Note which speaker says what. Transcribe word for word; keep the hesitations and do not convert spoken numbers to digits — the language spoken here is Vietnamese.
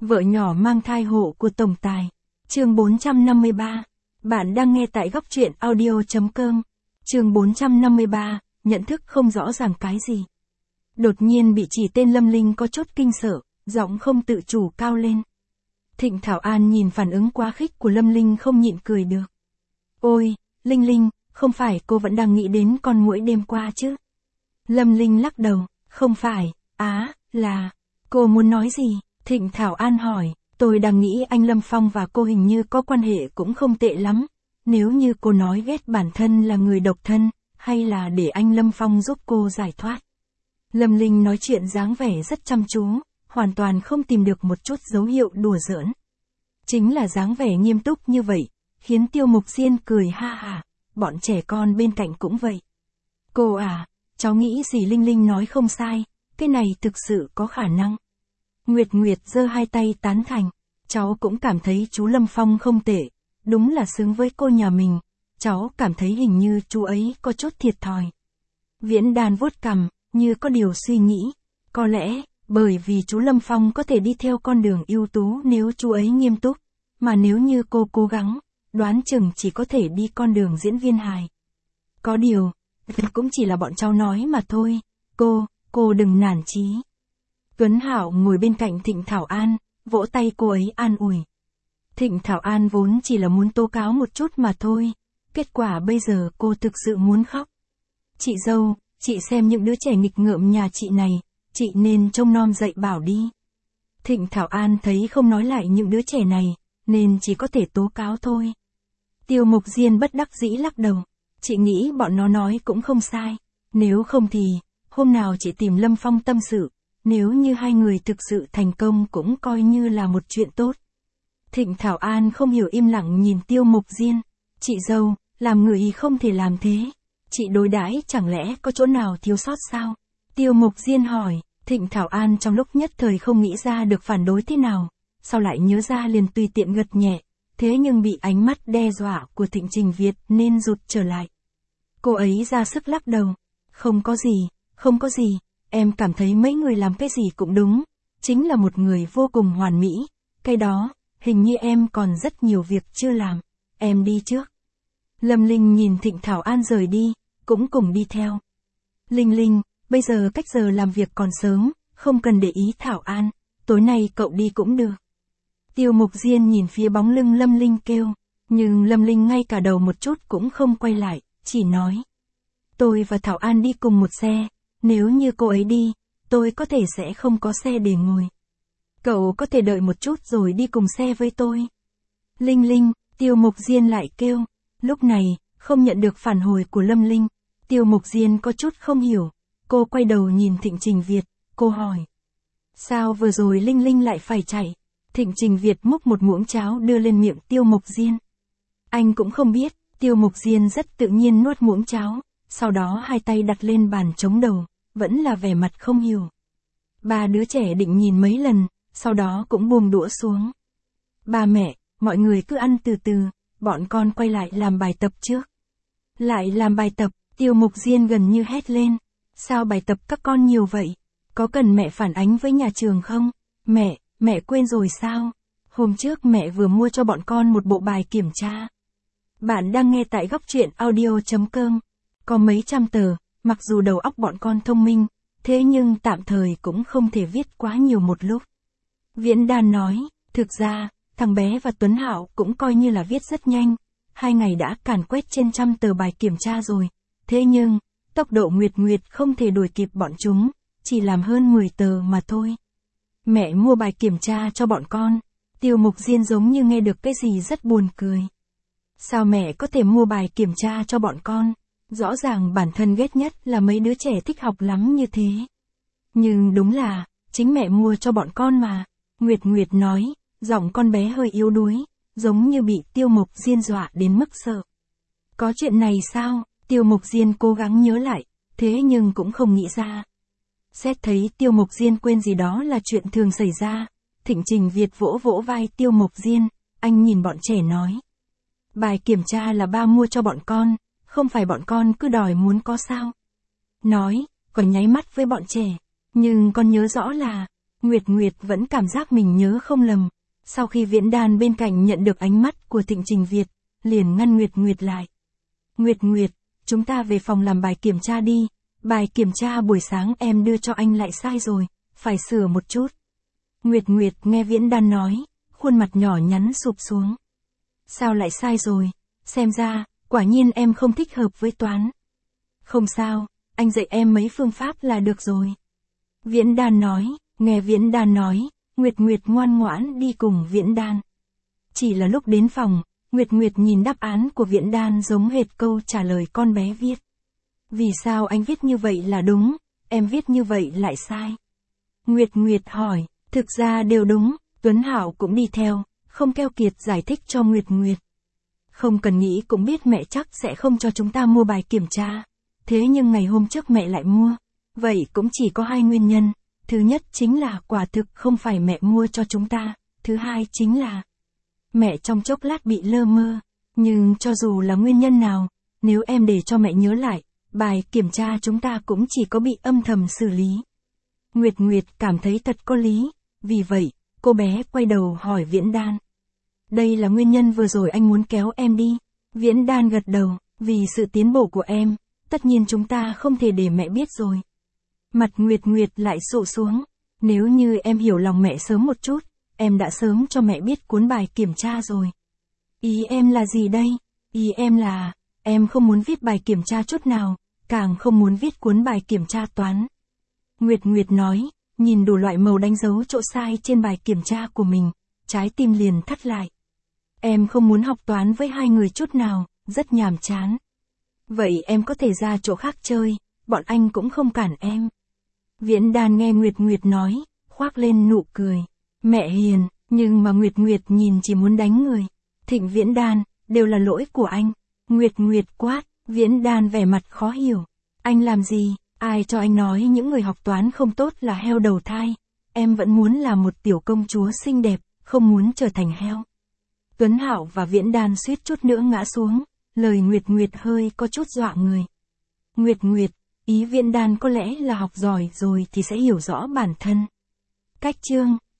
Speaker 1: Vợ nhỏ mang thai hộ của tổng tài. Chương bốn trăm năm mươi ba. Bạn đang nghe tại góc truyện audio.com. Chương bốn trăm năm mươi ba, nhận thức không rõ ràng cái gì. Đột nhiên bị chỉ tên Lâm Linh có chút kinh sợ, giọng không tự chủ cao lên. Thịnh Thảo An nhìn phản ứng quá khích của Lâm Linh không nhịn cười được. Ôi, Linh Linh, không phải cô vẫn đang nghĩ đến con muỗi đêm qua chứ? Lâm Linh lắc đầu, không phải, á, là, cô muốn nói gì? Thịnh Thảo An hỏi, tôi đang nghĩ anh Lâm Phong và cô hình như có quan hệ cũng không tệ lắm. Nếu như cô nói ghét bản thân là người độc thân, hay là để anh Lâm Phong giúp cô giải thoát. Lâm Linh nói chuyện dáng vẻ rất chăm chú, hoàn toàn không tìm được một chút dấu hiệu đùa giỡn. Chính là dáng vẻ nghiêm túc như vậy, khiến Tiêu Mục Diên cười ha hả, bọn trẻ con bên cạnh cũng vậy. Cô à, cháu nghĩ gì Linh Linh nói không sai, cái này thực sự có khả năng. Nguyệt Nguyệt giơ hai tay tán thành, cháu cũng cảm thấy chú Lâm Phong không tệ, đúng là xứng với cô nhà mình, cháu cảm thấy hình như chú ấy có chút thiệt thòi. Viễn Đan vuốt cằm, như có điều suy nghĩ, có lẽ, bởi vì chú Lâm Phong có thể đi theo con đường ưu tú nếu chú ấy nghiêm túc, mà nếu như cô cố gắng, đoán chừng chỉ có thể đi con đường diễn viên hài. Có điều, cũng chỉ là bọn cháu nói mà thôi, cô, cô đừng nản chí. Tuấn Hạo ngồi bên cạnh Thịnh Thảo An, vỗ tay cô ấy an ủi. Thịnh Thảo An vốn chỉ là muốn tố cáo một chút mà thôi, kết quả bây giờ cô thực sự muốn khóc. Chị dâu, chị xem những đứa trẻ nghịch ngợm nhà chị này, chị nên trông nom dạy bảo đi. Thịnh Thảo An thấy không nói lại những đứa trẻ này, nên chỉ có thể tố cáo thôi. Tiêu Mục Diên bất đắc dĩ lắc đầu, chị nghĩ bọn nó nói cũng không sai, nếu không thì, hôm nào chị tìm Lâm Phong tâm sự, nếu như hai người thực sự thành công cũng coi như là một chuyện tốt. Thịnh Thảo An không hiểu im lặng nhìn Tiêu Mục Diên, chị dâu, làm người không thể làm thế, chị đối đãi chẳng lẽ có chỗ nào thiếu sót sao? Tiêu Mục Diên hỏi, Thịnh Thảo An trong lúc nhất thời không nghĩ ra được phản đối thế nào, sau lại nhớ ra liền tùy tiện gật nhẹ, thế nhưng bị ánh mắt đe dọa của Thịnh Trình Việt nên rụt trở lại. Cô ấy ra sức lắc đầu, không có gì, không có gì, em cảm thấy mấy người làm cái gì cũng đúng, chính là một người vô cùng hoàn mỹ, cái đó, hình như em còn rất nhiều việc chưa làm, em đi trước. Lâm Linh nhìn Thịnh Thảo An rời đi, cũng cùng đi theo. Linh Linh, bây giờ cách giờ làm việc còn sớm, không cần để ý Thảo An, tối nay cậu đi cũng được. Tiêu Mục Diên nhìn phía bóng lưng Lâm Linh kêu, nhưng Lâm Linh ngay cả đầu một chút cũng không quay lại, chỉ nói. Tôi và Thảo An đi cùng một xe, nếu như cô ấy đi, tôi có thể sẽ không có xe để ngồi. Cậu có thể đợi một chút rồi đi cùng xe với tôi. Linh Linh, Tiêu Mục Diên lại kêu, lúc này, không nhận được phản hồi của Lâm Linh, Tiêu Mục Diên có chút không hiểu, cô quay đầu nhìn Thịnh Trình Việt, cô hỏi. Sao vừa rồi Linh Linh lại phải chạy? Thịnh Trình Việt múc một muỗng cháo đưa lên miệng Tiêu Mục Diên. Anh cũng không biết, Tiêu Mục Diên rất tự nhiên nuốt muỗng cháo, sau đó hai tay đặt lên bàn chống đầu, vẫn là vẻ mặt không hiểu. Ba đứa trẻ định nhìn mấy lần, sau đó cũng buông đũa xuống. Ba mẹ, mọi người cứ ăn từ từ, bọn con quay lại làm bài tập trước. Lại làm bài tập, Tiêu Mục Diên gần như hét lên. Sao bài tập các con nhiều vậy? Có cần mẹ phản ánh với nhà trường không? Mẹ, mẹ quên rồi sao? Hôm trước mẹ vừa mua cho bọn con một bộ bài kiểm tra. Bạn đang nghe tại góc truyện audio.com. Có mấy trăm tờ, mặc dù đầu óc bọn con thông minh, thế nhưng tạm thời cũng không thể viết quá nhiều một lúc. Viễn Đan nói, thực ra, thằng bé và Tuấn Hạo cũng coi như là viết rất nhanh, hai ngày đã càn quét trên trăm tờ bài kiểm tra rồi, thế nhưng, tốc độ Nguyệt Nguyệt không thể đuổi kịp bọn chúng, chỉ làm hơn mười tờ mà thôi. Mẹ mua bài kiểm tra cho bọn con, Tiêu Mục Diên giống như nghe được cái gì rất buồn cười. Sao mẹ có thể mua bài kiểm tra cho bọn con? Rõ ràng bản thân ghét nhất là mấy đứa trẻ thích học lắm như thế. Nhưng đúng là, chính mẹ mua cho bọn con mà. Nguyệt Nguyệt nói, giọng con bé hơi yếu đuối, giống như bị Tiêu Mục Diên dọa đến mức sợ. Có chuyện này sao? Tiêu Mục Diên cố gắng nhớ lại, thế nhưng cũng không nghĩ ra. Xét thấy Tiêu Mục Diên quên gì đó là chuyện thường xảy ra, Thịnh Trình Việt vỗ vỗ vai Tiêu Mục Diên, anh nhìn bọn trẻ nói. Bài kiểm tra là ba mua cho bọn con, không phải bọn con cứ đòi muốn có sao. Nói, còn nháy mắt với bọn trẻ, nhưng con nhớ rõ là, Nguyệt Nguyệt vẫn cảm giác mình nhớ không lầm. Sau khi Viễn Đan bên cạnh nhận được ánh mắt của Thịnh Trình Việt, liền ngăn Nguyệt Nguyệt lại. Nguyệt Nguyệt, chúng ta về phòng làm bài kiểm tra đi. Bài kiểm tra buổi sáng em đưa cho anh lại sai rồi, phải sửa một chút. Nguyệt Nguyệt nghe Viễn Đan nói, khuôn mặt nhỏ nhắn sụp xuống. Sao lại sai rồi? Xem ra, quả nhiên em không thích hợp với toán. Không sao, anh dạy em mấy phương pháp là được rồi. Viễn Đan nói, nghe Viễn Đan nói, Nguyệt Nguyệt ngoan ngoãn đi cùng Viễn Đan. Chỉ là lúc đến phòng, Nguyệt Nguyệt nhìn đáp án của Viễn Đan giống hệt câu trả lời con bé viết. Vì sao anh viết như vậy là đúng, em viết như vậy lại sai? Nguyệt Nguyệt hỏi, thực ra đều đúng, Tuấn Hạo cũng đi theo, không keo kiệt giải thích cho Nguyệt Nguyệt. Không cần nghĩ cũng biết mẹ chắc sẽ không cho chúng ta mua bài kiểm tra. Thế nhưng ngày hôm trước mẹ lại mua. Vậy cũng chỉ có hai nguyên nhân. Thứ nhất chính là quả thực không phải mẹ mua cho chúng ta. Thứ hai chính là mẹ trong chốc lát bị lơ mơ. Nhưng cho dù là nguyên nhân nào, nếu em để cho mẹ nhớ lại, bài kiểm tra chúng ta cũng chỉ có bị âm thầm xử lý. Nguyệt Nguyệt cảm thấy thật có lý. Vì vậy, cô bé quay đầu hỏi Viễn Đan. Đây là nguyên nhân vừa rồi anh muốn kéo em đi. Viễn Đan gật đầu, vì sự tiến bộ của em, tất nhiên chúng ta không thể để mẹ biết rồi. Mặt Nguyệt Nguyệt lại sụ xuống. Nếu như em hiểu lòng mẹ sớm một chút, em đã sớm cho mẹ biết cuốn bài kiểm tra rồi. Ý em là gì đây? Ý em là, em không muốn viết bài kiểm tra chút nào, càng không muốn viết cuốn bài kiểm tra toán. Nguyệt Nguyệt nói, nhìn đủ loại màu đánh dấu chỗ sai trên bài kiểm tra của mình, trái tim liền thắt lại. Em không muốn học toán với hai người chút nào, rất nhàm chán. Vậy em có thể ra chỗ khác chơi, bọn anh cũng không cản em. Viễn Đan nghe Nguyệt Nguyệt nói, khoác lên nụ cười. Mẹ hiền, nhưng mà Nguyệt Nguyệt nhìn chỉ muốn đánh người. Thịnh Viễn Đan, đều là lỗi của anh. Nguyệt Nguyệt quát, Viễn Đan vẻ mặt khó hiểu. Anh làm gì, ai cho anh nói những người học toán không tốt là heo đầu thai. Em vẫn muốn là một tiểu công chúa xinh đẹp, không muốn trở thành heo. Tuấn Hạo và Viễn Đan suýt chút nữa ngã xuống, lời Nguyệt Nguyệt hơi có chút dọa người. Nguyệt Nguyệt, ý Viễn Đan có lẽ là học giỏi rồi thì sẽ hiểu rõ bản thân. Cách chương